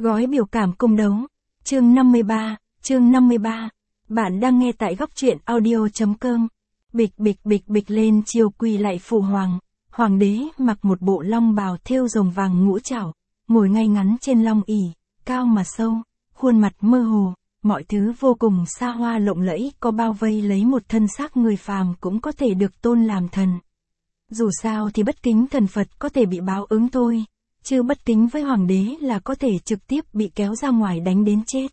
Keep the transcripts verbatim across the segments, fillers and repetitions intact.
Gói biểu cảm cung đấu. Chương năm mươi ba, chương năm mươi ba. Bạn đang nghe tại góc truyện audio.com. Bịch bịch bịch bịch lên chiều quỳ lại phụ hoàng. Hoàng đế mặc một bộ long bào thêu rồng vàng ngũ trảo, ngồi ngay ngắn trên long ỷ, cao mà sâu, khuôn mặt mơ hồ, mọi thứ vô cùng xa hoa lộng lẫy, có bao vây lấy một thân xác người phàm cũng có thể được tôn làm thần. Dù sao thì bất kính thần Phật có thể bị báo ứng thôi, chứ bất kính với hoàng đế là có thể trực tiếp bị kéo ra ngoài đánh đến chết.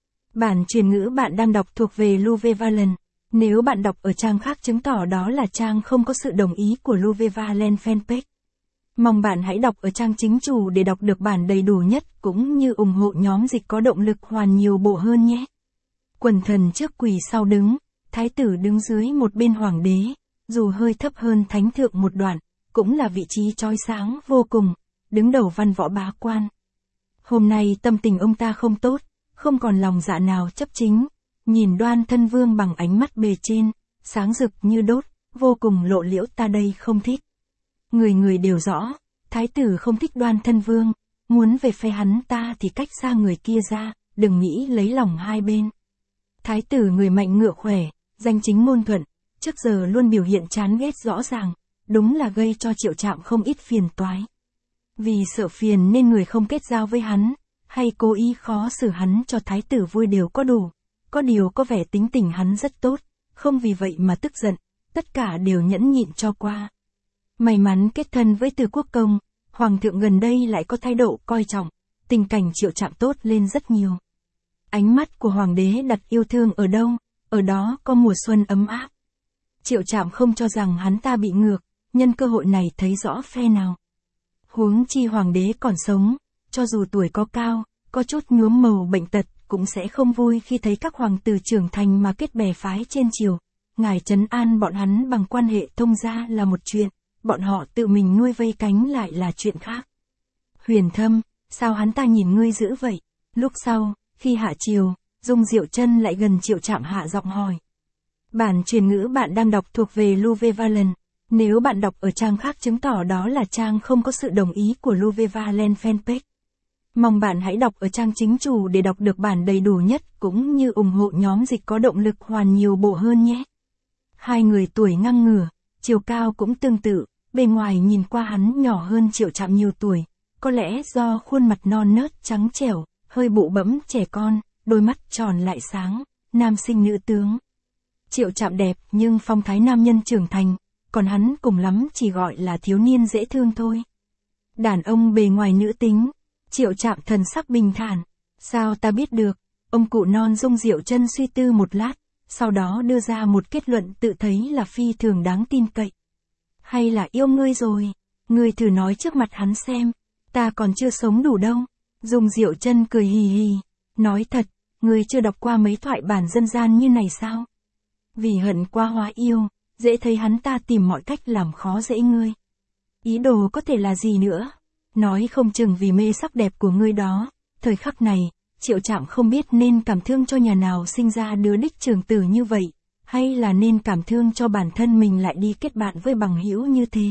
Bản truyền ngữ bạn đang đọc thuộc về Louvre Valen. Nếu bạn đọc ở trang khác chứng tỏ đó là trang không có sự đồng ý của Louvre Valen fanpage. Mong bạn hãy đọc ở trang chính chủ để đọc được bản đầy đủ nhất cũng như ủng hộ nhóm dịch có động lực hoàn nhiều bộ hơn nhé. Quần thần trước quỳ sau đứng, thái tử đứng dưới một bên hoàng đế, dù hơi thấp hơn thánh thượng một đoạn, cũng là vị trí chói sáng vô cùng, đứng đầu văn võ bá quan. Hôm nay tâm tình ông ta không tốt, không còn lòng dạ nào chấp chính, nhìn Đoan Thân Vương bằng ánh mắt bề trên, sáng rực như đốt, vô cùng lộ liễu, ta đây không thích. Người người đều rõ, thái tử không thích Đoan Thân Vương, muốn về phe hắn ta thì cách xa người kia ra, đừng nghĩ lấy lòng hai bên. Thái tử người mạnh ngựa khỏe, danh chính ngôn thuận, trước giờ luôn biểu hiện chán ghét rõ ràng, đúng là gây cho Triệu Trạm không ít phiền toái. Vì sợ phiền nên người không kết giao với hắn, hay cố ý khó xử hắn cho thái tử vui đều có đủ, có điều có vẻ tính tình hắn rất tốt, không vì vậy mà tức giận, tất cả đều nhẫn nhịn cho qua. May mắn kết thân với Từ Quốc Công, hoàng thượng gần đây lại có thái độ coi trọng, tình cảnh Triệu Trạm tốt lên rất nhiều. Ánh mắt của hoàng đế đặt yêu thương ở đâu, ở đó có mùa xuân ấm áp. Triệu Trạm không cho rằng hắn ta bị ngược, nhân cơ hội này thấy rõ phe nào. Huống chi hoàng đế còn sống, cho dù tuổi có cao, có chút nhuốm màu bệnh tật, cũng sẽ không vui khi thấy các hoàng tử trưởng thành mà kết bè phái trên triều. Ngài trấn an bọn hắn bằng quan hệ thông gia là một chuyện, bọn họ tự mình nuôi vây cánh lại là chuyện khác. Huyền Thâm, sao hắn ta nhìn ngươi dữ vậy? Lúc sau, khi hạ triều, Dung Diệu Chân lại gần Triệu Trạm hạ giọng hỏi. Bản truyền ngữ bạn đang đọc thuộc về Louvre Valen. Nếu bạn đọc ở trang khác chứng tỏ đó là trang không có sự đồng ý của Louvre Valen fanpage. Mong bạn hãy đọc ở trang chính chủ để đọc được bản đầy đủ nhất cũng như ủng hộ nhóm dịch có động lực hoàn nhiều bộ hơn nhé. Hai người tuổi ngang ngửa, chiều cao cũng tương tự, bề ngoài nhìn qua hắn nhỏ hơn Triệu Trạm nhiều tuổi, có lẽ do khuôn mặt non nớt trắng trẻo, hơi bụ bẫm trẻ con, đôi mắt tròn lại sáng, nam sinh nữ tướng. Triệu Trạm đẹp nhưng phong thái nam nhân trưởng thành, còn hắn cùng lắm chỉ gọi là thiếu niên dễ thương thôi. Đàn ông bề ngoài nữ tính, Triệu Trạm thần sắc bình thản. Sao ta biết được? Ông cụ non Dung Diệu Chân suy tư một lát, sau đó đưa ra một kết luận tự thấy là phi thường đáng tin cậy. Hay là yêu ngươi rồi? Ngươi thử nói trước mặt hắn xem, ta còn chưa sống đủ đâu. Dung Diệu Chân cười hì hì, nói thật, ngươi chưa đọc qua mấy thoại bản dân gian như này sao? Vì hận qua hóa yêu, dễ thấy hắn ta tìm mọi cách làm khó dễ ngươi. Ý đồ có thể là gì nữa? Nói không chừng vì mê sắc đẹp của ngươi đó. Thời khắc này, Triệu Trạm không biết nên cảm thương cho nhà nào sinh ra đứa đích trưởng tử như vậy, hay là nên cảm thương cho bản thân mình lại đi kết bạn với bằng hữu như thế.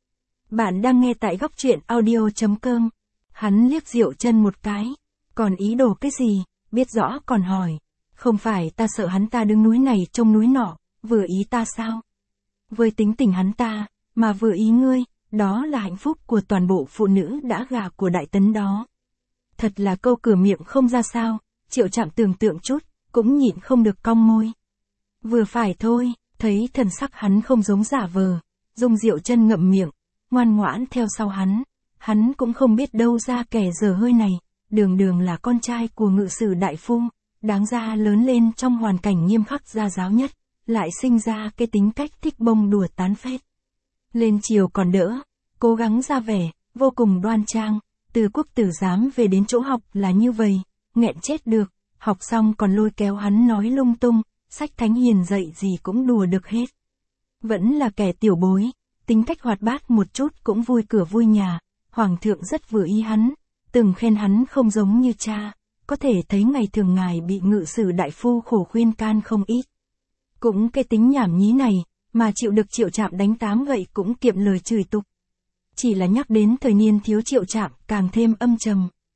Bạn đang nghe tại góc truyện audio.com. Hắn liếc Diệu Chân một cái. Còn ý đồ cái gì, biết rõ còn hỏi. Không phải ta sợ hắn ta đứng núi này trông núi nọ, vừa ý ta sao? Với tính tình hắn ta, mà vừa ý ngươi, đó là hạnh phúc của toàn bộ phụ nữ đã gả của Đại Tấn đó. Thật là câu cửa miệng không ra sao, Triệu Trạm tưởng tượng chút, cũng nhịn không được cong môi. Vừa phải thôi, thấy thần sắc hắn không giống giả vờ, Dung Diệu Chân ngậm miệng, ngoan ngoãn theo sau hắn. Hắn cũng không biết đâu ra kẻ dở hơi này, đường đường là con trai của ngự sử đại phu, đáng ra lớn lên trong hoàn cảnh nghiêm khắc gia giáo nhất, lại sinh ra cái tính cách thích bông đùa tán phét. Lên triều còn đỡ, cố gắng ra vẻ, vô cùng đoan trang, Từ quốc tử giám về đến chỗ học là như vậy, nghẹn chết được, học xong còn lôi kéo hắn nói lung tung, sách thánh hiền dạy gì cũng đùa được hết. Vẫn là kẻ tiểu bối, tính cách hoạt bát một chút cũng vui cửa vui nhà, hoàng thượng rất vừa ý hắn, từng khen hắn không giống như cha, có thể thấy ngày thường ngài bị ngự sử đại phu khổ khuyên can không ít. Cũng cái tính nhảm nhí này, mà chịu được Triệu Trạm đánh tám gậy cũng kiệm lời chửi tục. Chỉ là nhắc đến thời niên thiếu Triệu Trạm càng thêm âm trầm.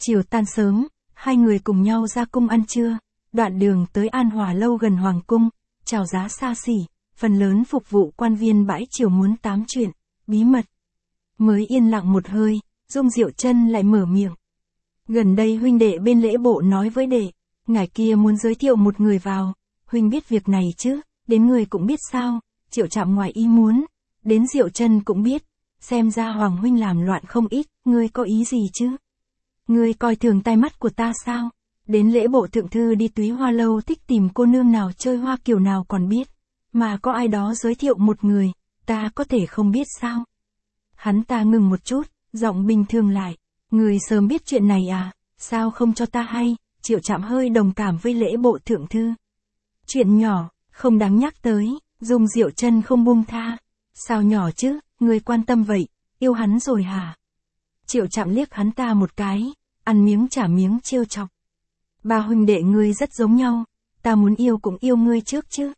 Chiều tan sớm, hai người cùng nhau ra cung ăn trưa, đoạn đường tới An Hòa lâu gần Hoàng cung, chào giá xa xỉ, phần lớn phục vụ quan viên bãi triều muốn tám chuyện, bí mật. Mới yên lặng một hơi, Dung Diệu Trân lại mở miệng. Gần đây huynh đệ bên lễ bộ nói với đệ, ngài kia muốn giới thiệu một người vào, huynh biết việc này chứ, đến người cũng biết sao, Triệu Trạm ngoài ý muốn, đến Diệu Trân cũng biết, xem ra Hoàng huynh làm loạn không ít, ngươi có ý gì chứ? Ngươi coi thường tai mắt của ta sao? Đến lễ bộ thượng thư đi Túy Hoa lâu thích tìm cô nương nào chơi hoa kiểu nào còn biết, mà có ai đó giới thiệu một người, ta có thể không biết sao? Hắn ta ngừng một chút, giọng bình thường lại, người sớm biết chuyện này à, sao không cho ta hay? Triệu Trạm hơi đồng cảm với lễ bộ thượng thư. Chuyện nhỏ, không đáng nhắc tới, Dung Diệu Trân không buông tha. Sao nhỏ chứ, người quan tâm vậy, yêu hắn rồi hả? Triệu Trạm liếc hắn ta một cái, ăn miếng trả miếng trêu chọc. Ba huynh đệ ngươi rất giống nhau, ta muốn yêu cũng yêu ngươi trước chứ.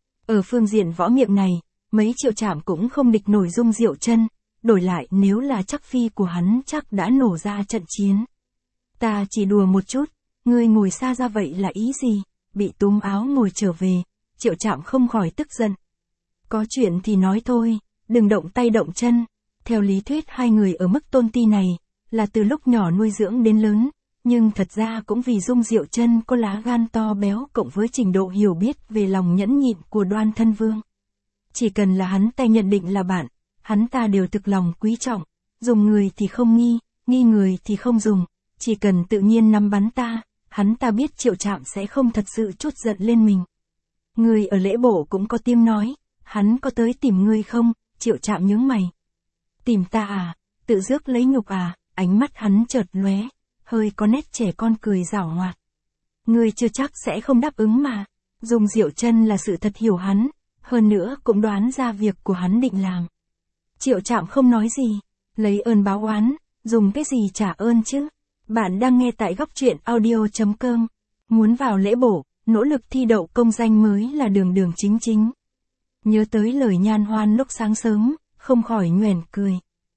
Ở phương diện võ miệng này, mấy Triệu Trạm cũng không địch nổi Dung Diệu Trân, đổi lại nếu là chắc phi của hắn chắc đã nổ ra trận chiến. Ta chỉ đùa một chút, ngươi ngồi xa ra vậy là ý gì? Bị túm áo ngồi trở về, Triệu Trạm không khỏi tức giận. Có chuyện thì nói thôi, đừng động tay động chân. Theo lý thuyết hai người ở mức tôn ti này, là từ lúc nhỏ nuôi dưỡng đến lớn, nhưng thật ra cũng vì Dung Diệu Trân có lá gan to béo cộng với trình độ hiểu biết về lòng nhẫn nhịn của Đoan Thân Vương. Chỉ cần là hắn ta nhận định là bạn, hắn ta đều thực lòng quý trọng, dùng người thì không nghi, nghi người thì không dùng, chỉ cần tự nhiên nắm bắn ta, hắn ta biết Triệu Trạm sẽ không thật sự trút giận lên mình. Người ở lễ bộ cũng có tiếng nói, hắn có tới tìm ngươi không? Triệu Trạm nhướng mày. Tìm ta à? Tự rước lấy nhục à? Ánh mắt hắn chợt lóe, hơi có nét trẻ con cười giảo hoạt. Ngươi chưa chắc sẽ không đáp ứng mà. Dung Diệu Trân là sự thật hiểu hắn, hơn nữa cũng đoán ra việc của hắn định làm. Triệu Trạm không nói gì, lấy ơn báo oán, dùng cái gì trả ơn chứ? Bạn đang nghe tại góc truyện audio chấm com. Muốn vào lễ bổ, nỗ lực thi đậu công danh mới là đường đường chính chính. Nhớ tới lời Nhan Hoan lúc sáng sớm, không khỏi nhoẻn cười.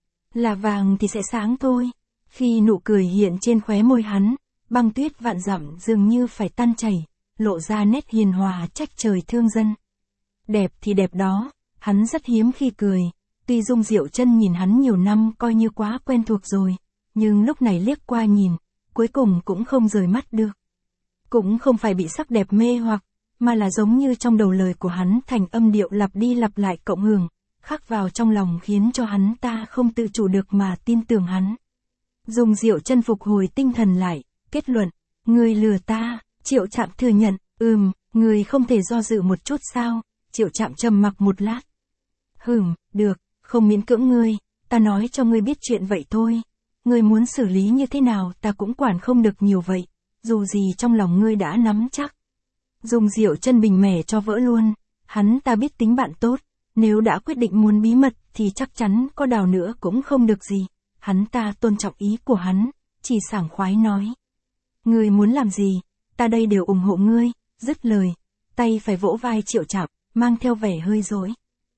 Là vàng thì sẽ sáng thôi. Khi nụ cười hiện trên khóe môi hắn, băng tuyết vạn dặm dường như phải tan chảy, lộ ra nét hiền hòa trách trời thương dân. Đẹp thì đẹp đó, hắn rất hiếm khi cười, tuy Dung Diệu Trân nhìn hắn nhiều năm coi như quá quen thuộc rồi, nhưng lúc này liếc qua nhìn, cuối cùng cũng không rời mắt được. Cũng không phải bị sắc đẹp mê hoặc, mà là giống như trong đầu lời của hắn thành âm điệu lặp đi lặp lại cộng hưởng, khắc vào trong lòng khiến cho hắn ta không tự chủ được mà tin tưởng hắn. Dung Diệu Trân phục hồi tinh thần lại, kết luận, ngươi lừa ta. Triệu Trạm thừa nhận, ừm, ngươi không thể do dự một chút sao? Triệu Trạm trầm mặc một lát. Hừm, được, không miễn cưỡng ngươi, ta nói cho ngươi biết chuyện vậy thôi. Ngươi muốn xử lý như thế nào ta cũng quản không được nhiều vậy, dù gì trong lòng ngươi đã nắm chắc. Dung Diệu Trân bình mẻ cho vỡ luôn, hắn ta biết tính bạn tốt, nếu đã quyết định muốn bí mật thì chắc chắn có đào nữa cũng không được gì. Hắn ta tôn trọng ý của hắn, chỉ sảng khoái nói. Ngươi muốn làm gì, ta đây đều ủng hộ ngươi, dứt lời, tay phải vỗ vai Triệu Trạm, mang theo vẻ hơi dối.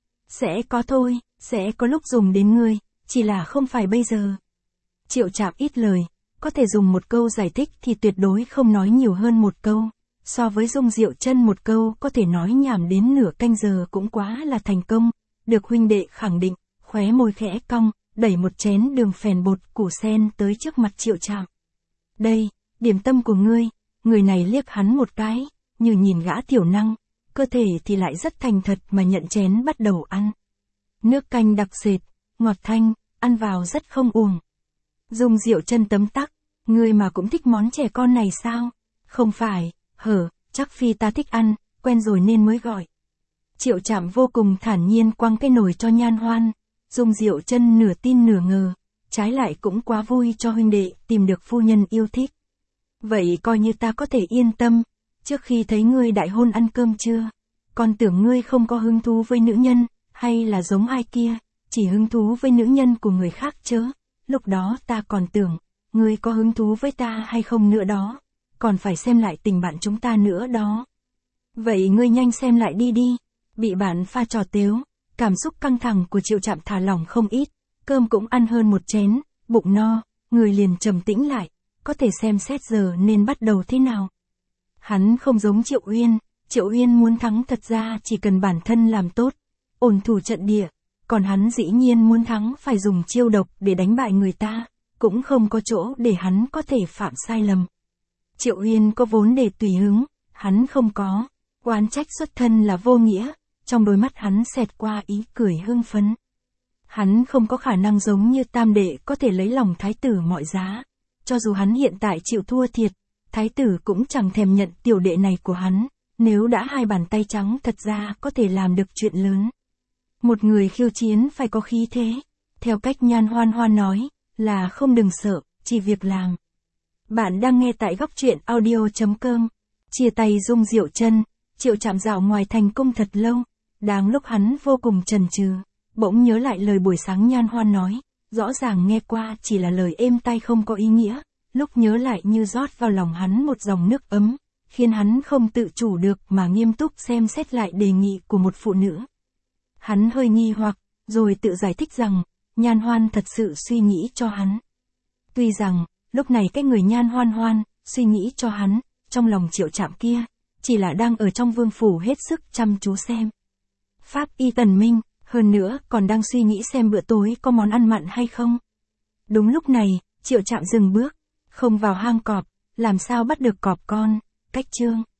Sẽ có thôi, sẽ có lúc dùng đến ngươi, chỉ là không phải bây giờ. Triệu Trạm ít lời, có thể dùng một câu giải thích thì tuyệt đối không nói nhiều hơn một câu. So với Dung Diệu Trân một câu có thể nói nhảm đến nửa canh giờ cũng quá là thành công, được huynh đệ khẳng định, khóe môi khẽ cong, đẩy một chén đường phèn bột củ sen tới trước mặt Triệu Trạm. Đây, điểm tâm của ngươi. Người này liếc hắn một cái, như nhìn gã tiểu năng, cơ thể thì lại rất thành thật mà nhận chén bắt đầu ăn. Nước canh đặc sệt, ngọt thanh, ăn vào rất không uổng. Dung Diệu Trân tấm tắc, ngươi mà cũng thích món trẻ con này sao? Không phải, hở, chắc phi ta thích ăn, quen rồi nên mới gọi. Triệu Trạm vô cùng thản nhiên quăng cái nồi cho Nhan Hoan. Dung Diệu Trân nửa tin nửa ngờ, trái lại cũng quá vui cho huynh đệ tìm được phu nhân yêu thích. Vậy coi như ta có thể yên tâm, trước khi thấy ngươi đại hôn ăn cơm chưa? Còn tưởng ngươi không có hứng thú với nữ nhân, hay là giống ai kia, chỉ hứng thú với nữ nhân của người khác chớ. Lúc đó ta còn tưởng, ngươi có hứng thú với ta hay không nữa đó, còn phải xem lại tình bạn chúng ta nữa đó. Vậy ngươi nhanh xem lại đi đi, bị bạn pha trò tếu, cảm xúc căng thẳng của Triệu Trạm thả lỏng không ít, cơm cũng ăn hơn một chén, bụng no, người liền trầm tĩnh lại, có thể xem xét giờ nên bắt đầu thế nào. Hắn không giống Triệu Uyên, Triệu Uyên muốn thắng thật ra chỉ cần bản thân làm tốt, ổn thủ trận địa, còn hắn dĩ nhiên muốn thắng phải dùng chiêu độc để đánh bại người ta, cũng không có chỗ để hắn có thể phạm sai lầm. Triệu Uyên có vốn để tùy hứng, hắn không có, oán trách xuất thân là vô nghĩa, trong đôi mắt hắn xẹt qua ý cười hưng phấn. Hắn không có khả năng giống như tam đệ có thể lấy lòng thái tử mọi giá, cho dù hắn hiện tại chịu thua thiệt, thái tử cũng chẳng thèm nhận tiểu đệ này của hắn, nếu đã hai bàn tay trắng thật ra có thể làm được chuyện lớn. Một người khiêu chiến phải có khí thế, theo cách Nhan Hoan Hoan nói, là không đừng sợ, chỉ việc làm. Bạn đang nghe tại góc truyện audio chấm com. Chia tay Dung Diệu Chân, Triệu Trạm dạo ngoài thành cung thật lâu, đáng lúc hắn vô cùng chần chừ, bỗng nhớ lại lời buổi sáng Nhan Hoan nói, rõ ràng nghe qua chỉ là lời êm tai không có ý nghĩa, lúc nhớ lại như rót vào lòng hắn một dòng nước ấm, khiến hắn không tự chủ được mà nghiêm túc xem xét lại đề nghị của một phụ nữ. Hắn hơi nghi hoặc, rồi tự giải thích rằng, Nhan Hoan thật sự suy nghĩ cho hắn. Tuy rằng, lúc này cái người Nhan Hoan Hoan, suy nghĩ cho hắn, trong lòng Triệu Trạm kia, chỉ là đang ở trong vương phủ hết sức chăm chú xem Pháp y tần minh, hơn nữa còn đang suy nghĩ xem bữa tối có món ăn mặn hay không. Đúng lúc này, Triệu Trạm dừng bước, không vào hang cọp, làm sao bắt được cọp con, cách chương.